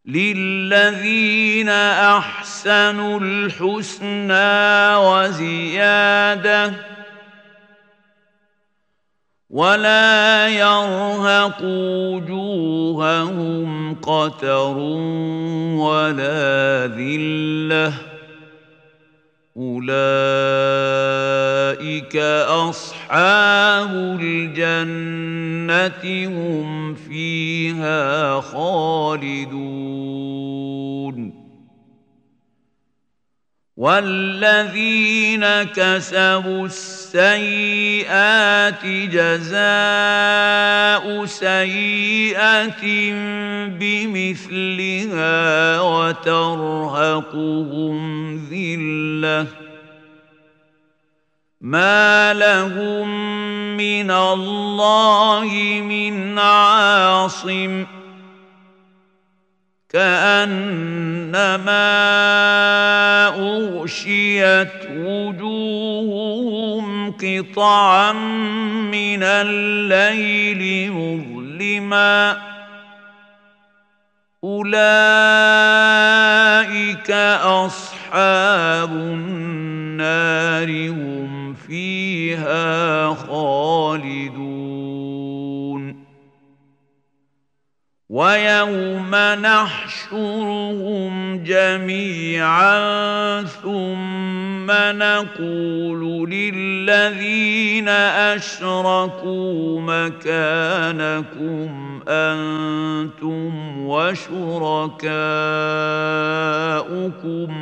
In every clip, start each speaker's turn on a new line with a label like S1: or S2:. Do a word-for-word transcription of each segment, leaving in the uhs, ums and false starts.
S1: للذين أحسنوا الحسنى وزيادة ولا يرهق وجوههم قتر ولا ذلة أولئك أصحاب الجنة هم فيها خالدون والذين كسبوا السيئات جزاء سيئة بمثلها وترهقهم ذلة ما لهم من الله من عاصم كأنما أغشيت وجوههم قطعا من الليل مظلما أولئك أصحاب النار هم فيها خالدون ويوم نحشرهم جميعا ثم نقول للذين أشركوا مكانكم أنتم وشركاؤكم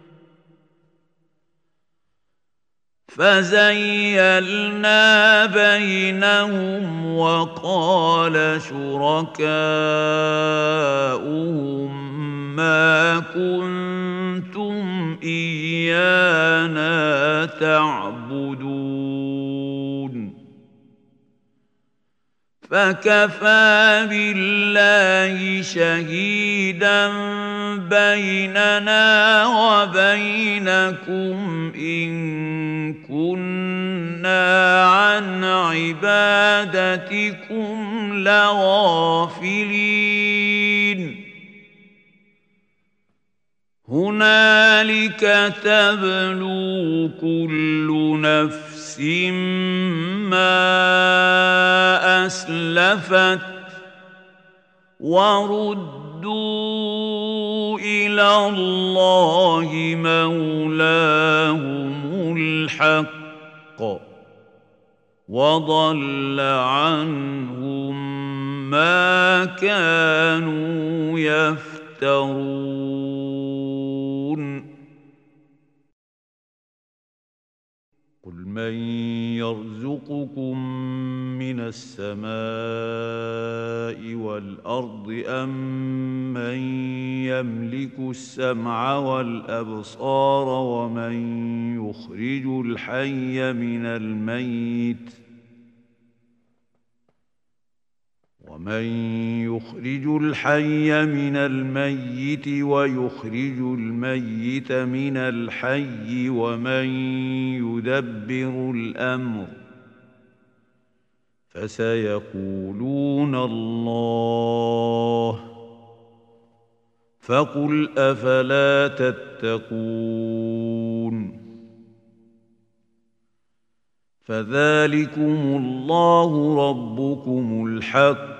S1: فزيلنا بينهم وقال شركاؤهم ما كنتم إيانا تعبدون فكفى بالله شهيدا بيننا وبينكم إن كنا عن عبادتكم لغافلين هنالك تبلو كل نفس ما أسلفت وردوا إلى الله مولاهم الحق وضل عنهم ما كانوا يفترون قل من يرزقكم من السماء والأرض أم من يملك السمع والأبصار ومن يخرج الحي من الميت ومن يخرج الحي من الميت ويخرج الميت من الحي ومن يدبر الأمر فسيقولون الله فقل أفلا تتقون فذلكم الله ربكم الحق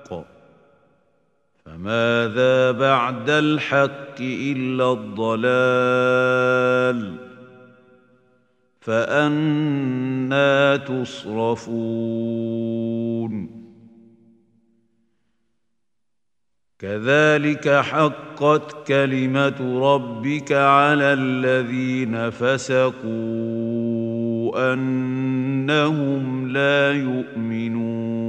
S1: فماذا بعد الحق إلا الضلال فأنى تصرفون كذلك حقت كلمة ربك على الذين فسقوا أنهم لا يؤمنون